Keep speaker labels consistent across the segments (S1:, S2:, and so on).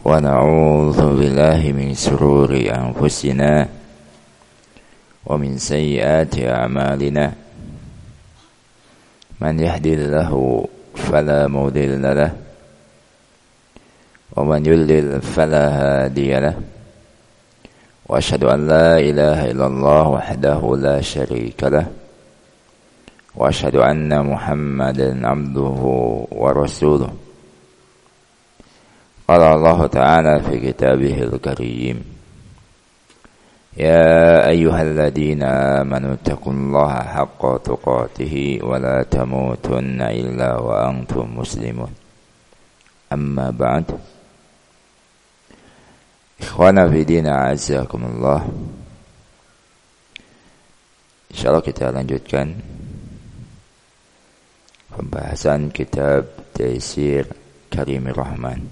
S1: ونعوذ بالله من شرور أنفسنا ومن سيئات أعمالنا من يهدي الله فلا مضل له ومن يضلل فلا هادي له وأشهد أن لا إله إلا الله وحده لا شريك له وأشهد أن محمدا عبده ورسوله قال الله تعالى في كتابه الكريم يا أيها الذين آمنوا اتقوا الله حق تقاته ولا تموتن إلا وأنتم مسلمون أما بعد Ikhwana fi dina a'azzakumullah. Insyaallah kita lanjutkan pembahasan kitab Taisir Karimir Rahman.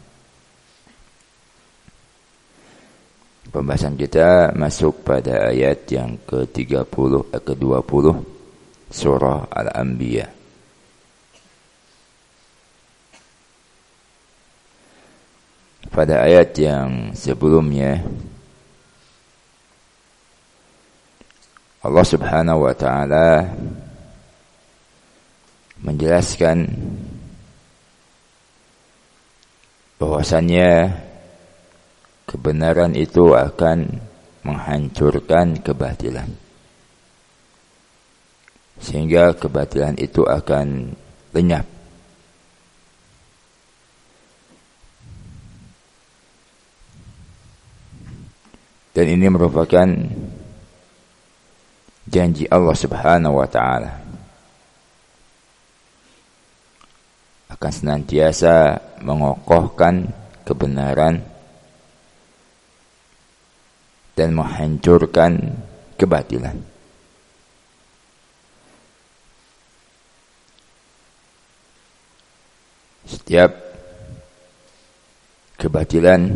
S1: Pembahasan kita masuk pada ayat yang ke-20 surah Al-Anbiya. Pada ayat yang sebelumnya Allah Subhanahu wa taala menjelaskan bahwasannya kebenaran itu akan menghancurkan kebatilan, sehingga kebatilan itu akan lenyap. Dan ini merupakan janji Allah Subhanahu wa taala akan senantiasa mengokohkan kebenaran dan menghancurkan kebatilan. Setiap kebatilan,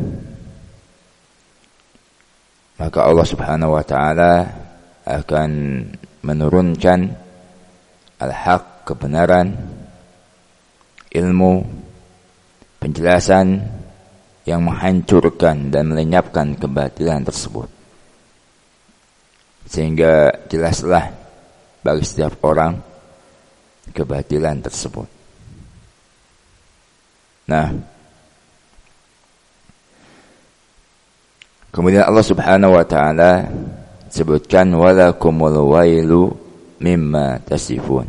S1: maka Allah Subhanahu wa taala akan menurunkan al-haq, kebenaran, ilmu, penjelasan yang menghancurkan dan melenyapkan kebatilan tersebut. Sehingga jelaslah bagi setiap orang kebatilan tersebut. Nah, kemudian Allah Subhanahu wa taala sebutkan walakumul wailu mimma tasifun.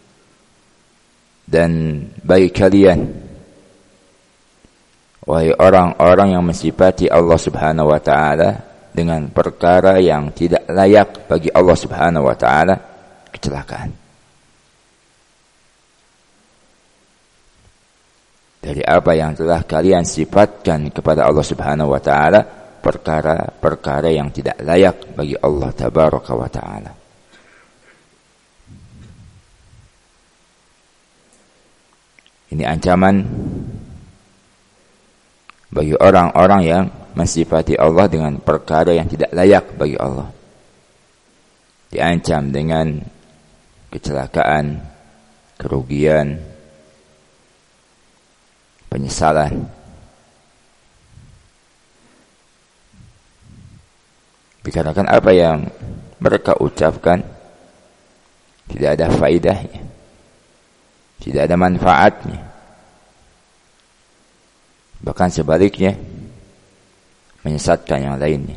S1: Dan bagi kalian, wahai orang-orang yang mensifati Allah Subhanahu wa taala dengan perkara yang tidak layak bagi Allah Subhanahu wa taala, kecelakaan. Dari apa yang telah kalian sifatkan kepada Allah Subhanahu wa taala, perkara-perkara yang tidak layak bagi Allah Tabaraka wa ta'ala. Ini ancaman bagi orang-orang yang mensifati Allah dengan perkara yang tidak layak bagi Allah. Diancam dengan kecelakaan, kerugian, penyesalan. Dikarenakan apa yang mereka ucapkan tidak ada faedahnya, tidak ada manfaatnya. Bahkan sebaliknya, menyesatkan yang lainnya.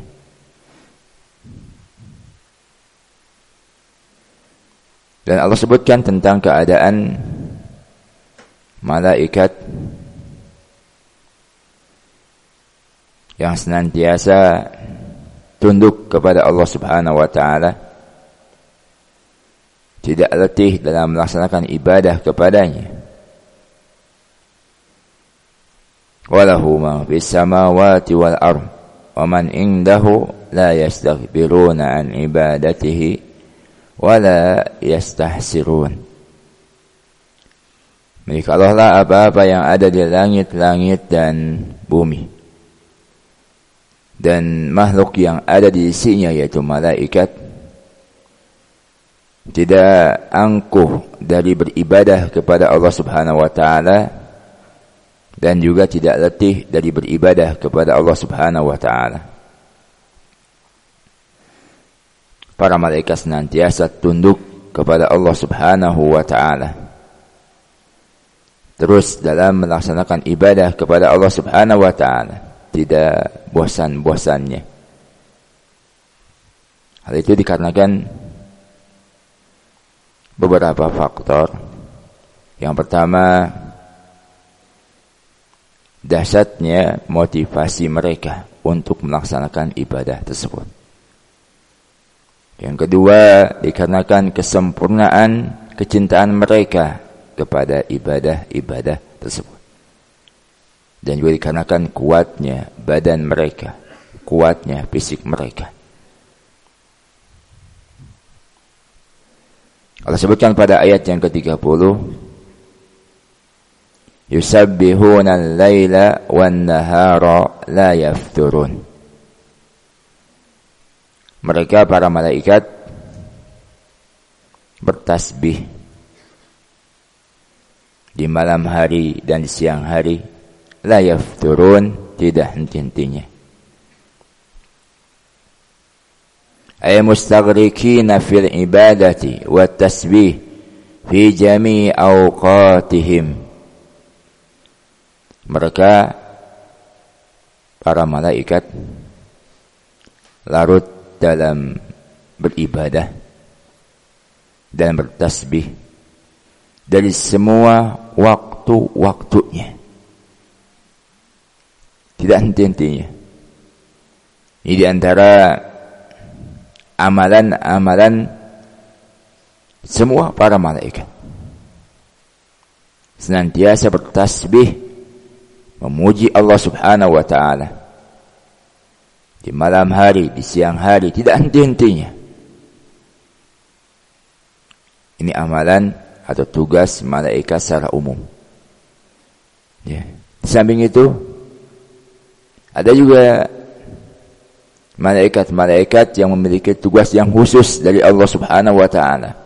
S1: Dan Allah sebutkan tentang keadaan malaikat yang senantiasa tunduk kepada Allah Subhanahu wa taala, tidak letih dalam melaksanakan ibadah kepadanya. Walahu ma fis samawati wal ardh wa man indahu la yastaghfiruna an ibadatihi wa la yastahsirun. Milik Allah lah apa-apa yang ada di langit-langit dan bumi, dan makhluk yang ada di isinya, yaitu malaikat, tidak angkuh dari beribadah kepada Allah Subhanahu wa taala dan juga tidak letih dari beribadah kepada Allah Subhanahu wa taala. Para malaikat senantiasa tunduk kepada Allah Subhanahu wa taala. Terus dalam melaksanakan ibadah kepada Allah Subhanahu wa taala, tidak bosan-bosannya. Hal itu dikarenakan beberapa faktor. Yang pertama, dahsyatnya motivasi mereka untuk melaksanakan ibadah tersebut. Yang kedua, dikarenakan kesempurnaan kecintaan mereka kepada ibadah-ibadah tersebut. Dan juga dikarenakan kuatnya badan mereka, kuatnya fisik mereka. Allah sebutkan pada ayat yang ke-30, yusabbihuna al-laila wan-nahara la yafturun. Mereka para malaikat bertasbih di malam hari dan di siang hari, la yafturun, tidak henti-hentinya. Ay mustaghrikina fil ibadati wa tasbih fi jami' awqatihim. Mereka para malaikat larut dalam beribadah dan bertasbih dari semua waktu-waktunya, tidak henti-hentinya. Ini di antara amalan-amalan semua para malaikat, senantiasa bertasbih memuji Allah Subhanahu wa taala di malam hari, di siang hari, tidak henti-hentinya. Ini amalan atau tugas malaikat secara umum. Ya. Di samping itu, ada juga malaikat-malaikat yang memiliki tugas yang khusus dari Allah Subhanahu wa taala.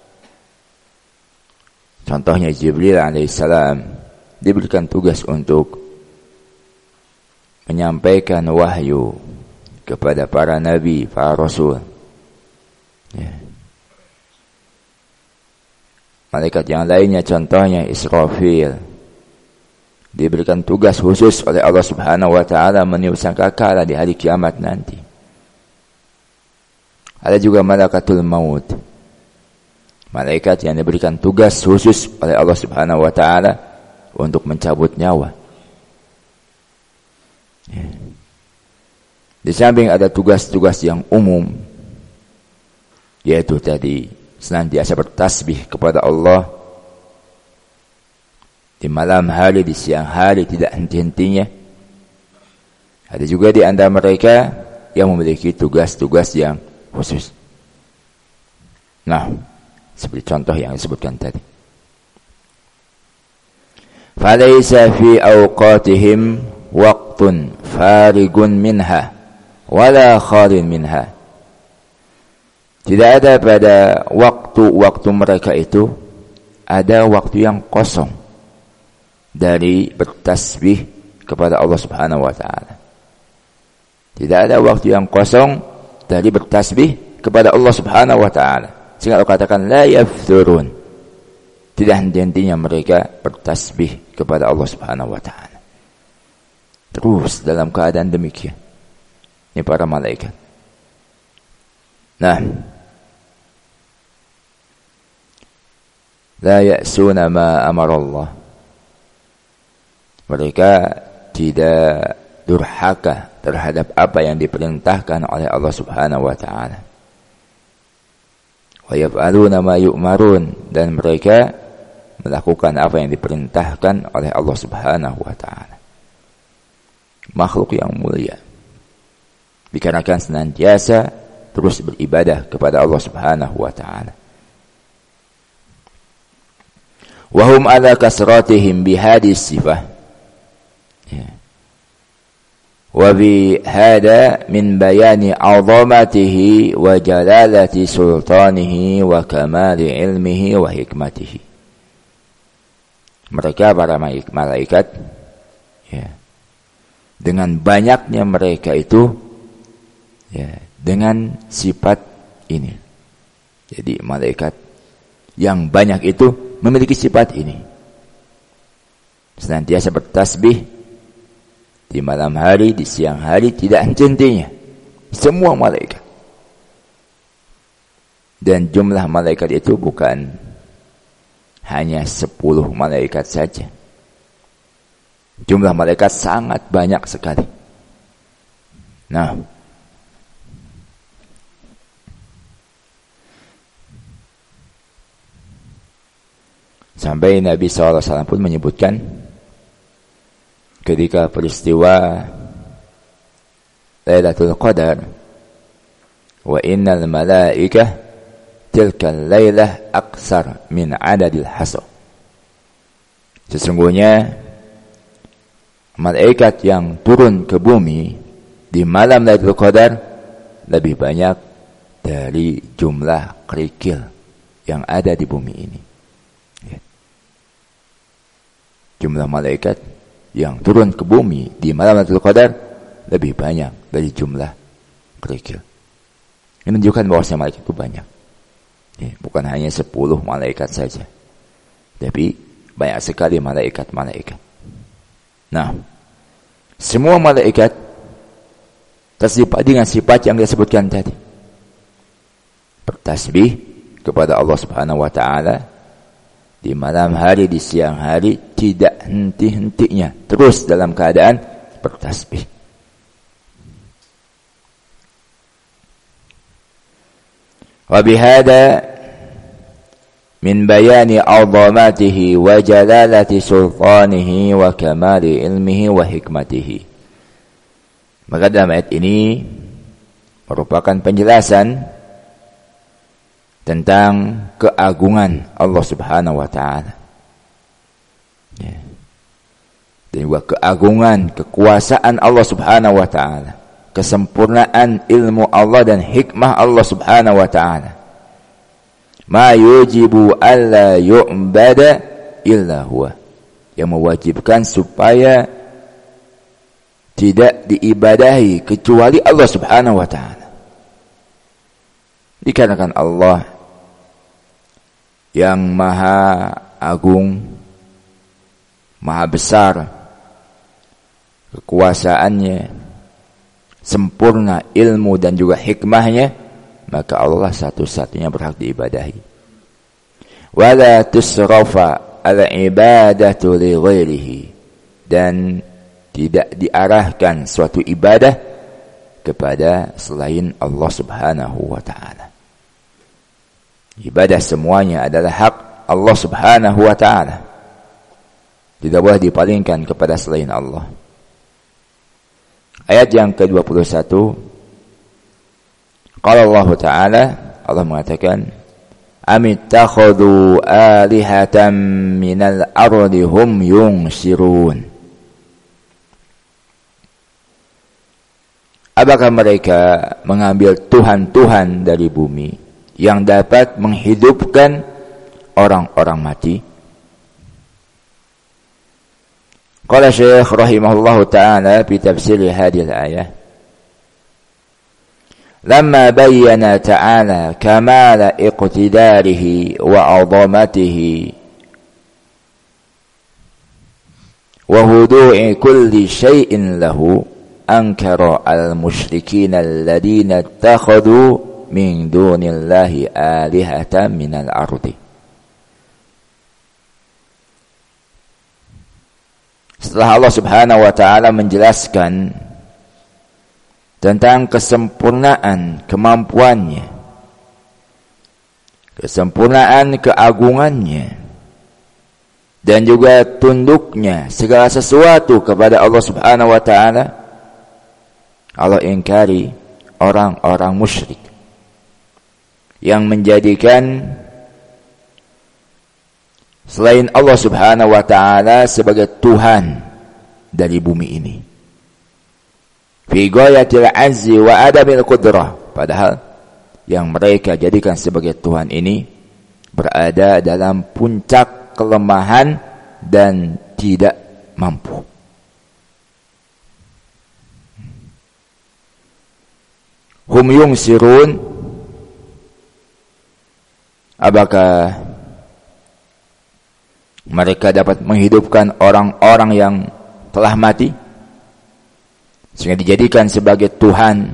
S1: Contohnya Jibril alaihissalam diberikan tugas untuk menyampaikan wahyu kepada para nabi, para rasul. Ya. Malaikat yang lainnya contohnya Israfil diberikan tugas khusus oleh Allah Subhanahu wa taala meniup sangkakala di hari kiamat nanti. Ada juga Malakatul Maut, malaikat yang diberikan tugas khusus oleh Allah Subhanahu wa taala untuk mencabut nyawa. Di samping ada tugas-tugas yang umum, yaitu tadi senantiasa bertasbih kepada Allah di malam hari, di siang hari, tidak henti-hentinya. Ada juga di antara mereka yang memiliki tugas-tugas yang khusus. Nah, seperti contoh yang disebutkan tadi. Falaysa fi awqatihim waqtun farigun minha wala khalin minha. Tidak ada pada waktu-waktu mereka itu ada waktu yang kosong dari bertasbih kepada Allah Subhanahu wa taala. Tidak ada waktu yang kosong dari bertasbih kepada Allah Subhanahu wa taala. Sehingga Allah katakan la yafturun. Tidak henti-hentinya mereka bertasbih kepada Allah Subhanahu wa taala. Terus dalam keadaan demikian. Ini para malaikat. Nah, la ya'suna ma amara Allah. Mereka tidak durhaka terhadap apa yang diperintahkan oleh Allah Subhanahu wa taala. Wa yaf'aluna ma yu'marun, dan mereka melakukan apa yang diperintahkan oleh Allah Subhanahu wa taala. Makhluk yang mulia dikarenakan senantiasa terus beribadah kepada Allah Subhanahu wa taala. Wa hum ala kasratihim bihadis sifah. Wa bi hada min bayani 'azamatihi wa jalalati sultanihi wa kamali ilmihi wa hikmatihi. Mereka para malaikat Ya. Dengan banyaknya mereka itu, ya, dengan sifat ini. Jadi malaikat yang banyak itu memiliki sifat ini. Senantiasa bertasbih di malam hari, di siang hari, tidak henti-hentinya. Semua malaikat. Dan jumlah malaikat itu bukan hanya 10 malaikat saja. Jumlah malaikat sangat banyak sekali. Nah, sampai Nabi SAW pun menyebutkan ketika peristiwa Lailatul Qadar, wa innal malaikah tilkal lailah aksar min adadil hasr. Sesungguhnya malaikat yang turun ke bumi di malam Lailatul Qadar lebih banyak dari jumlah kerikil yang ada di bumi ini. Ya. Jumlah malaikat yang turun ke bumi di malam Lailatul Qadar lebih banyak dari jumlah kerikil. Ini menunjukkan bahwasanya malaikat itu banyak. Ya, bukan hanya 10 malaikat saja, tapi banyak sekali malaikat-malaikat. Nah, semua malaikat tersifat dengan sifat yang disebutkan tadi. Bertasbih kepada Allah Subhanahu wa taala di malam hari, di siang hari, tidak henti-hentinya, terus dalam keadaan bertasbih. Wa bihada min bayani 'azamatihi wa jalalati sultanihi wa kamali ilmihi wa hikmatihi. Maka dalam ayat ini merupakan penjelasan tentang keagungan Allah Subhanahu wa taala. Ya. Dan juga keagungan, kekuasaan Allah Subhanahu wa taala, kesempurnaan ilmu Allah dan hikmah Allah Subhanahu wa taala. Ma yujibu alla yu'bada illa huwa, yang mewajibkan supaya tidak diibadahi kecuali Allah Subhanahu wa taala. Dikarenakan Allah yang maha agung, maha besar kekuasaannya, sempurna ilmu dan juga hikmahnya, maka Allah satu-satunya berhak diibadahi. Wala tusrafa al-ibadatu li ghairihi, dan tidak diarahkan suatu ibadah kepada selain Allah Subhanahu wa taala. Ibadah semuanya adalah hak Allah Subhanahu wa taala. Tidak boleh dipalingkan kepada selain Allah. Ayat yang ke-21, qala Allah taala, Allah mengatakan, amittakhadhu alihatan minal ardi hum yunshirun. Apakah mereka mengambil tuhan-tuhan dari bumi yang dapat menghidupkan orang-orang mati? Qala Syekh rahimahullahu ta'ala fi tafsir hadhihi al-ayah, lamma bayyana ta'ala kamala iqtidarihi wa 'azamatihi wa hudu'i kulli shay'in lahu, ankara al-musyrikin alladhina ittakhadhu min dunillahi alihatan minal ardi. Setelah Allah Subhanahu wa taala menjelaskan tentang kesempurnaan kemampuannya, kesempurnaan keagungannya, dan juga tunduknya segala sesuatu kepada Allah Subhanahu wa taala, Allah ingkari orang-orang musyrik yang menjadikan selain Allah Subhanahu wa taala sebagai Tuhan dari bumi ini. Fi ghayatil azzi wa adamil qudrah, padahal yang mereka jadikan sebagai Tuhan ini berada dalam puncak kelemahan dan tidak mampu. hum yungsirun, apakah mereka dapat menghidupkan orang-orang yang telah mati sehingga dijadikan sebagai Tuhan?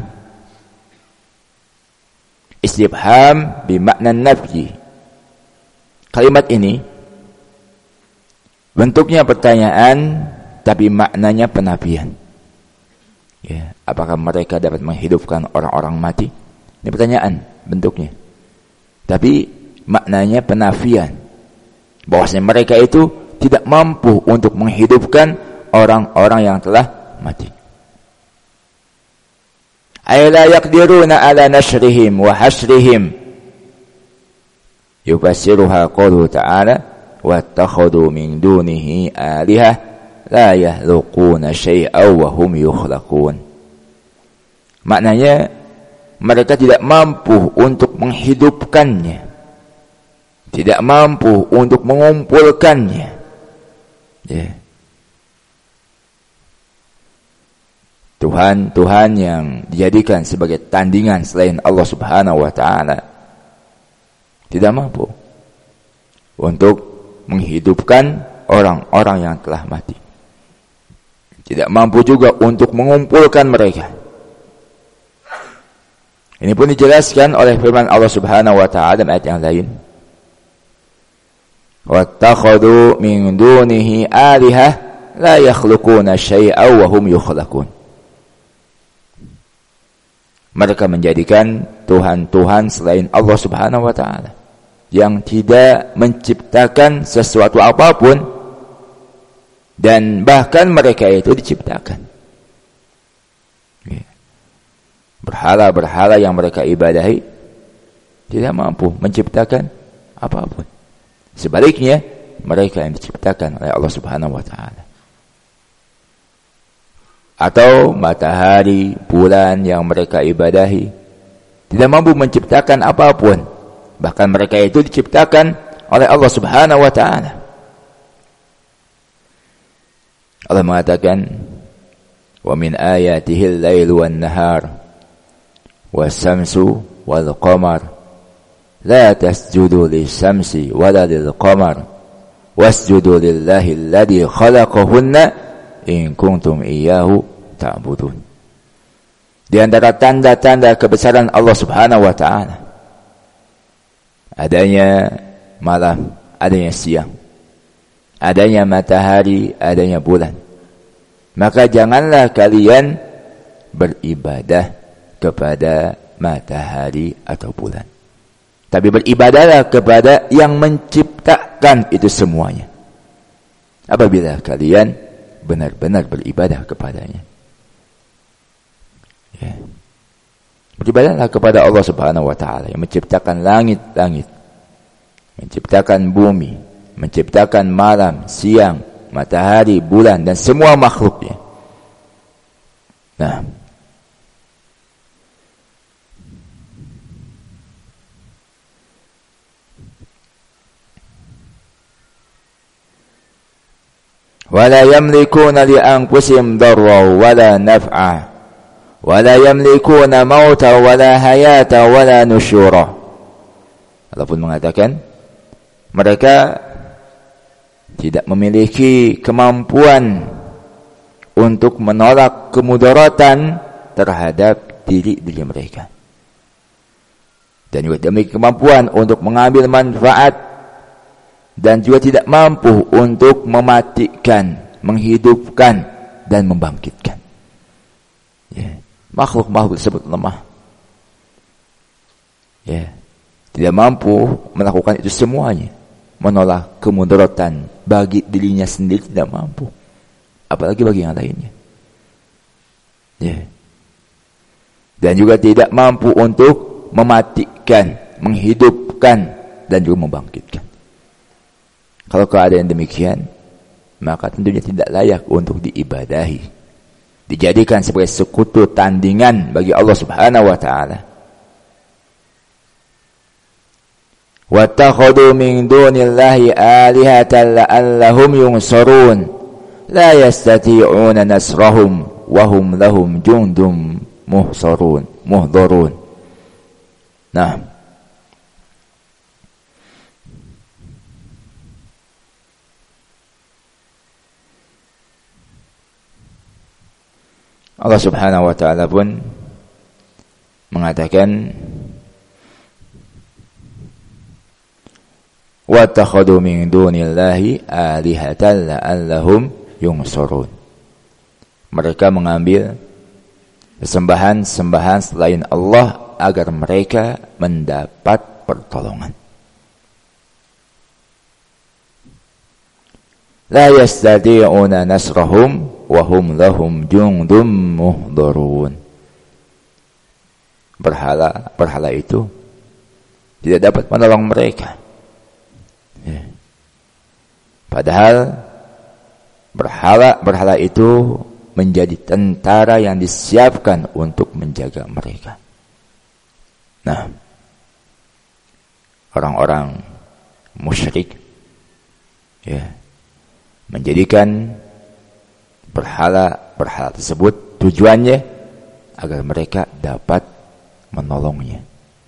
S1: Istifham bimakna nafyi. Kalimat ini bentuknya pertanyaan tapi maknanya penafian. Ya, apakah mereka dapat menghidupkan orang-orang mati? Ini pertanyaan bentuknya. Tapi maknanya penafian. Bahwasanya mereka itu tidak mampu untuk menghidupkan orang-orang yang telah mati. Ay la yaqdiruna ala nashrihim wa hasrihim. Yufassiruha qawluhu ta'ala wattakhadhu min dunihi alihah la yakhluquna syai'aw wa hum yukhlaqun. Maknanya mereka tidak mampu untuk menghidupkannya, tidak mampu untuk mengumpulkannya. Ya. Tuhan yang dijadikan sebagai tandingan selain Allah Subhanahu wa ta'ala tidak mampu untuk menghidupkan orang-orang yang telah mati. Tidak mampu juga untuk mengumpulkan mereka. Ini pun dijelaskan oleh firman Allah Subhanahu wa ta'ala dalam ayat yang lain. Wattakhadhu min dunihi alihah la yakhluquna syai'aw wa hum yukhlaqun. Mereka menjadikan Tuhan-Tuhan selain Allah Subhanahu wa ta'ala yang tidak menciptakan sesuatu apapun, dan bahkan mereka itu diciptakan. Berhala-berhala yang mereka ibadahi tidak mampu menciptakan apapun. Sebaliknya, mereka yang diciptakan oleh Allah Subhanahu wa ta'ala. Atau matahari, bulan yang mereka ibadahi tidak mampu menciptakan apapun. Bahkan mereka itu diciptakan oleh Allah Subhanahu wa ta'ala. Allah mengatakan, "Wa min ayatihi al-lailu wan-nahar was-samsu wal-qamar la tasjudu lis-samsi wala lil-qamar wasjudu lillahi alladhi khalaqahunna in kuntum iyyahu ta'budun." Di antara tanda-tanda kebesaran Allah Subhanahu wa ta'ala adanya malam, adanya siang, adanya matahari, adanya bulan. Maka janganlah kalian beribadah kepada matahari atau bulan, tapi beribadahlah kepada yang menciptakan itu semuanya. Apabila kalian benar-benar beribadah kepadanya, ya. Beribadahlah kepada Allah Subhanahu wa ta'ala yang menciptakan langit-langit, menciptakan bumi, menciptakan malam, siang, matahari, bulan, dan semua makhluknya. Nah, wala yamlikuna li anfusihim darra wala naf'a wala yamlikuna mauta wala hayata wala nusyura. Allah pun mengatakan mereka tidak memiliki kemampuan untuk menolak kemudaratan terhadap diri mereka, dan juga tidak memiliki kemampuan untuk mengambil manfaat, dan juga tidak mampu untuk mematikan, menghidupkan, dan membangkitkan. Ya. Makhluk-makhluk tersebut lemah. Ya. Tidak mampu melakukan itu semuanya. Menolak kemudaratan bagi dirinya sendiri tidak mampu. Apalagi bagi yang lainnya. Ya. Dan juga tidak mampu untuk mematikan, menghidupkan, dan juga membangkitkan. Kalau keadaan demikian, maka tentunya tidak layak untuk diibadahi, dijadikan sebagai sekutu tandingan bagi Allah Subhanahu wa ta'ala. Wattakhadhu min dunillahi alihatan la'allahum yunsarun la yastati'una nasrahum wa hum lahum jundum muhdharun. Nah, Allah Subhanahu wa taala pun mengatakan wa takhadu min dunillahi alihatan la'allahum yunsurun. Mereka mengambil sembahan-sembahan selain Allah agar mereka mendapat pertolongan. La yastati'una nasrahum wa hum lahum jundum muhdharun. Berhala itu tidak dapat menolong mereka. Padahal berhala itu menjadi tentara yang disiapkan untuk menjaga mereka. Nah, orang-orang musyrik menjadikan berhala tersebut tujuannya agar mereka dapat menolongnya.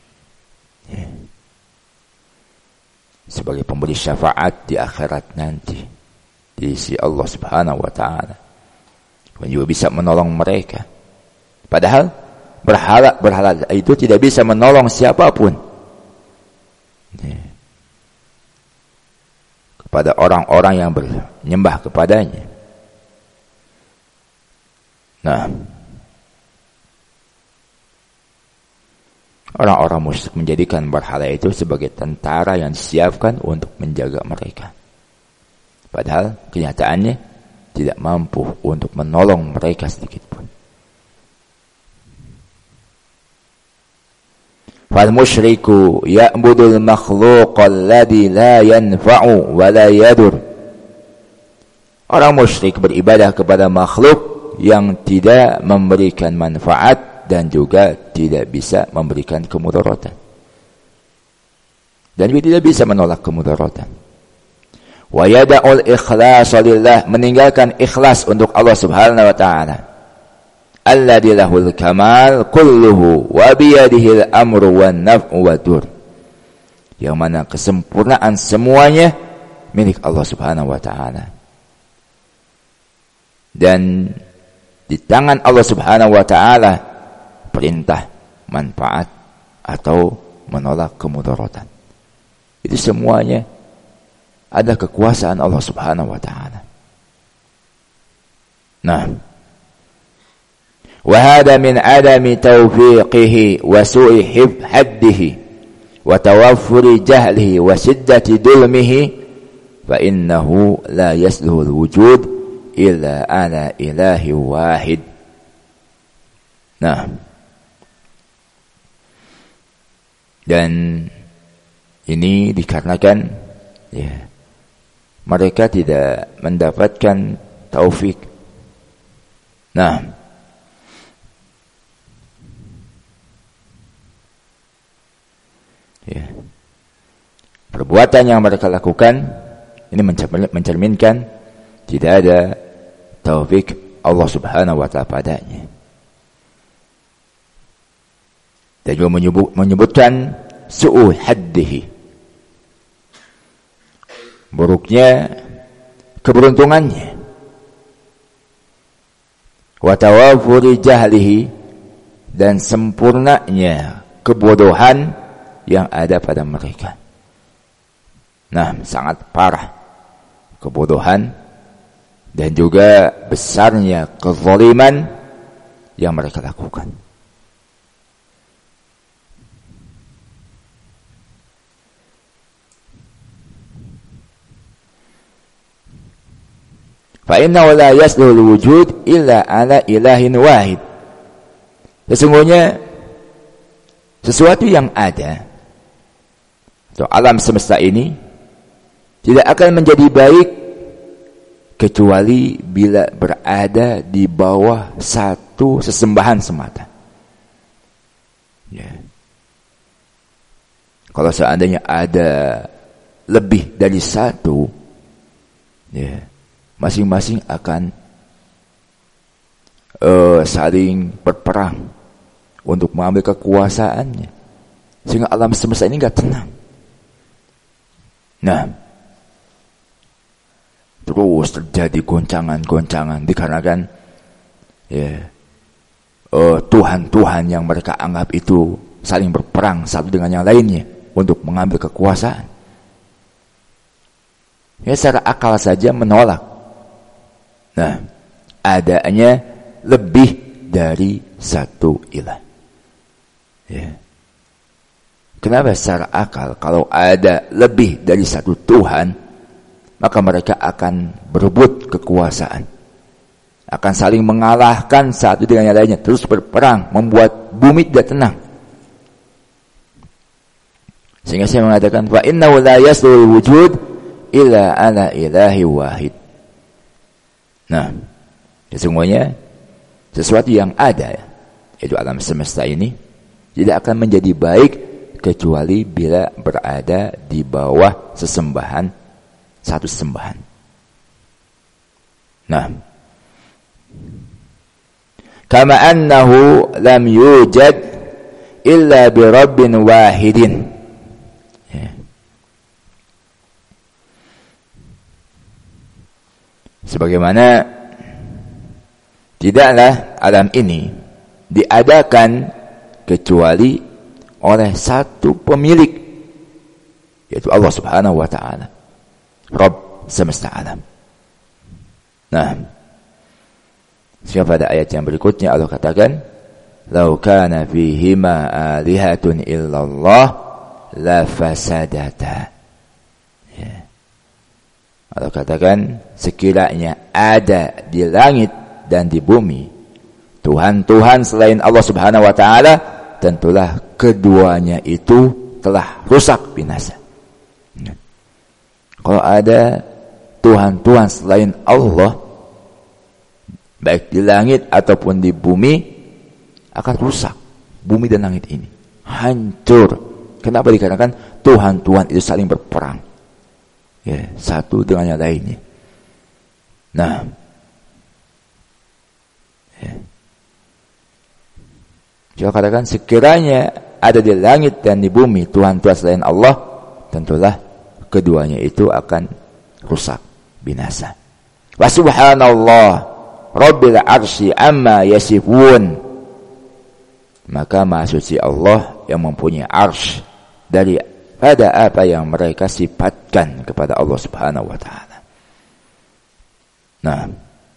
S1: Sebagai pemberi syafaat di akhirat nanti di sisi Allah Subhanahu wa taala. Dan juga bisa menolong mereka. Padahal berhala itu tidak bisa menolong siapapun. Kepada orang-orang yang menyembah kepadanya. Nah, orang-orang musyrik menjadikan berhala itu sebagai tentara yang disiapkan untuk menjaga mereka. Padahal kenyataannya tidak mampu untuk menolong mereka sedikit pun. Fal musyriku ya'budul makhluqa alladhi la yanfa'u wa la yadur. Orang musyrik beribadah kepada makhluk yang tidak memberikan manfaat dan juga tidak bisa memberikan kemudaratan. Dan juga tidak bisa menolak kemudaratan. Wa yada'ul ikhlas lillah, meninggalkan ikhlas untuk Allah Subhanahu wa taala. Alladzi lahul kamal kulluhu wa biyadihi al-amru wan naf'u wadur. Yang mana kesempurnaan semuanya milik Allah Subhanahu wa taala. Dan di tangan Allah Subhanahu wa taala perintah, manfaat atau menolak kemudaratan. Itu semuanya ada kekuasaan Allah Subhanahu wa taala. Nah, wa hada min adami tawfiqihi wa su'i haddihi wa tawaffuri jahlihi wa shiddati dulmihi fa innahu la yasluhu al-wujud illa ala ilahi wahid. Nah, dan ini dikarenakan mereka tidak mendapatkan taufik. Nah, perbuatan yang mereka lakukan ini mencerminkan tidak ada taufik Allah Subhanahu wa taala padanya. Dan juga menyebutkan su'u haddihi, buruknya keberuntungannya, wa tawafuri jahlihi, dan sempurnanya kebodohan yang ada pada mereka. Nah, sangat parah kebodohan dan juga besarnya kezaliman yang mereka lakukan. Fa'innahu la yasluhul wujud illa ala ilahin wahid. Sesungguhnya sesuatu yang ada atau alam semesta ini tidak akan menjadi baik kecuali bila berada di bawah satu sesembahan semata. Kalau seandainya ada lebih dari satu, masing-masing akan saling berperang untuk mengambil kekuasaannya, sehingga alam semesta ini gak tenang. Nah, terus terjadi goncangan-goncangan dikarenakan Tuhan-Tuhan yang mereka anggap itu saling berperang satu dengan yang lainnya untuk mengambil kekuasaan. Ya, secara akal saja menolak. Nah, adanya lebih dari satu ilah. Ya. Kenapa secara akal kalau ada lebih dari satu Tuhan, maka mereka akan berebut kekuasaan, akan saling mengalahkan satu dengan yang lainnya, terus berperang, membuat bumi tidak tenang. Sehingga saya mengatakan, fa innahu la yaslul wujud illa ala ilahi wahid. Nah, sesungguhnya sesuatu yang ada, yaitu alam semesta ini, tidak akan menjadi baik kecuali bila berada di bawah sesembahan, satu sembahan. Nah, kama annahu lam yujad illa bi rabbin wahidin. Ya. Sebagaimana tidaklah alam ini diadakan kecuali oleh satu pemilik, yaitu Allah Subhanahu wa ta'ala, Rabb semesta alam. Nah, sehingga pada ayat yang berikutnya Allah katakan, "Lau kana fihima alihatun illallah la fasadata." Ya. Allah katakan, sekiranya ada di langit dan di bumi Tuhan-Tuhan selain Allah Subhanahu wa ta'ala, tentulah keduanya itu telah rusak binasa. Ya. Kalau ada Tuhan-Tuhan selain Allah, baik di langit ataupun di bumi, akan rusak bumi dan langit ini, hancur. Kenapa? Dikarenakan Tuhan-Tuhan itu saling berperang, ya, satu dengan yang lainnya. Nah, ya. Jika katakan sekiranya ada di langit dan di bumi Tuhan-Tuhan selain Allah, tentulah keduanya itu akan rusak binasa. Wa subhanallah Rabbil arsy amma yasifun. Maka maha suci Allah yang mempunyai arsy daripada apa yang mereka sifatkan kepada Allah Subhanahu wa ta'ala. Nah,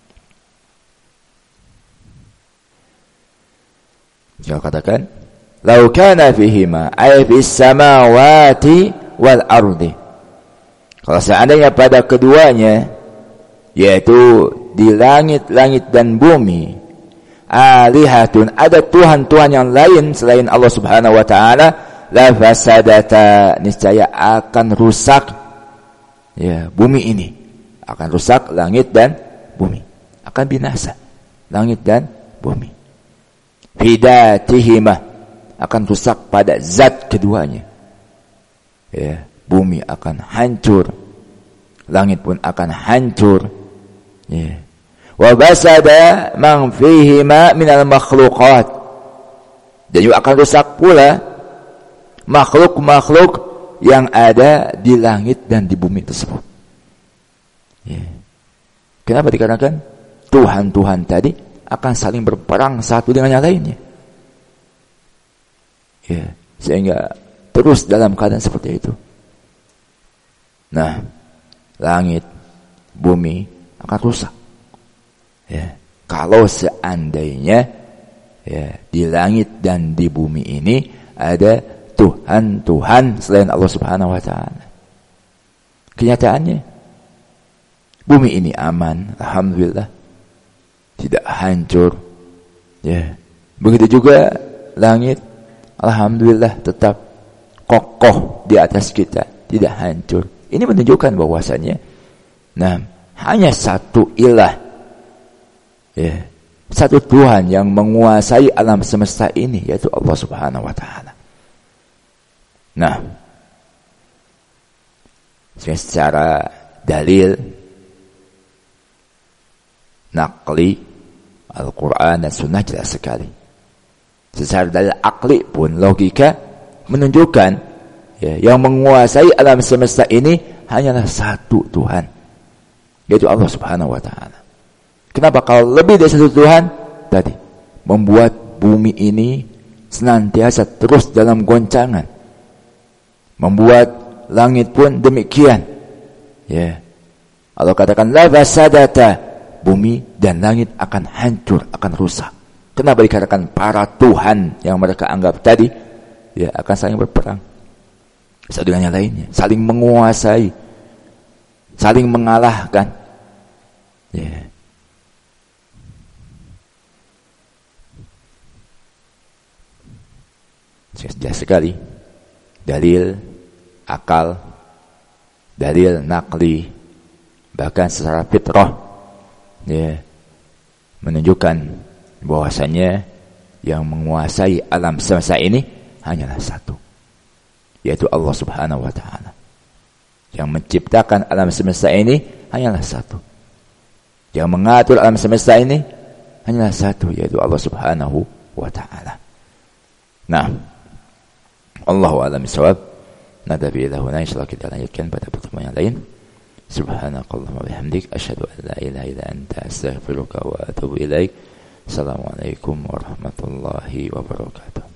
S1: jika katakan lau kana fihima ay fis samawati wal ardi, kalau seandainya pada keduanya, yaitu di langit-langit dan bumi, alihatun, ada Tuhan-Tuhan yang lain selain Allah Subhanahu wa ta'ala, la fasadata, niscaya akan rusak, ya, bumi ini akan rusak, langit dan bumi akan binasa, langit dan bumi. Fidatihimah, akan rusak pada zat keduanya, ya, bumi akan hancur, langit pun akan hancur, ya. Wa basada man fihima minal makhluqat, dan juga akan rusak pula makhluk-makhluk yang ada di langit dan di bumi tersebut, ya. Kenapa? Dikarenakan Tuhan-Tuhan tadi akan saling berperang satu dengan yang lainnya, ya, sehingga terus dalam keadaan seperti itu. Nah, langit, bumi akan rusak, ya. Kalau seandainya, ya, di langit dan di bumi ini ada Tuhan-Tuhan selain Allah Subhanahu wa ta'ala. Kenyataannya bumi ini aman, alhamdulillah, tidak hancur, ya. Begitu juga langit, alhamdulillah, tetap kokoh di atas kita, tidak hancur. Ini menunjukkan bahwasannya, nah, hanya satu ilah, ya, satu Tuhan yang menguasai alam semesta ini, yaitu Allah Subhanahu wa ta'ala. Nah, secara dalil naqli Al-Quran dan Sunnah jelas sekali. Secara dalil akli pun, logika menunjukkan ya, yang menguasai alam semesta ini hanyalah satu Tuhan, yaitu Allah Subhanahu wa ta'ala. Kenapa? Kalau lebih dari satu Tuhan tadi, membuat bumi ini senantiasa terus dalam goncangan, membuat langit pun demikian ya. Allah katakan la fasadata, bumi dan langit akan hancur, akan rusak. Kenapa dikatakan para Tuhan yang mereka anggap tadi ya akan saling berperang satu dengan yang lainnya, saling menguasai, saling mengalahkan ya. Jelas sekali dalil akal, dalil nakli, bahkan secara fitrah ya, menunjukkan bahwasanya yang menguasai alam semesta ini hanyalah satu, yaitu Allah Subhanahu wa ta'ala. Yang menciptakan alam semesta ini hanyalah satu, yang mengatur alam semesta ini hanyalah satu, yaitu Allah Subhanahu wa ta'ala. Nah, Allahu a'lam bishawab. Nadabi ila huna, insyaallah kita lanjutkan pada pertemuan yang lain. Subhanakallahumma bihamdik, asyhadu an la ilaha illa anta, astaghfiruka wa atubu ilaik. Assalamualaikum warahmatullahi wabarakatuh.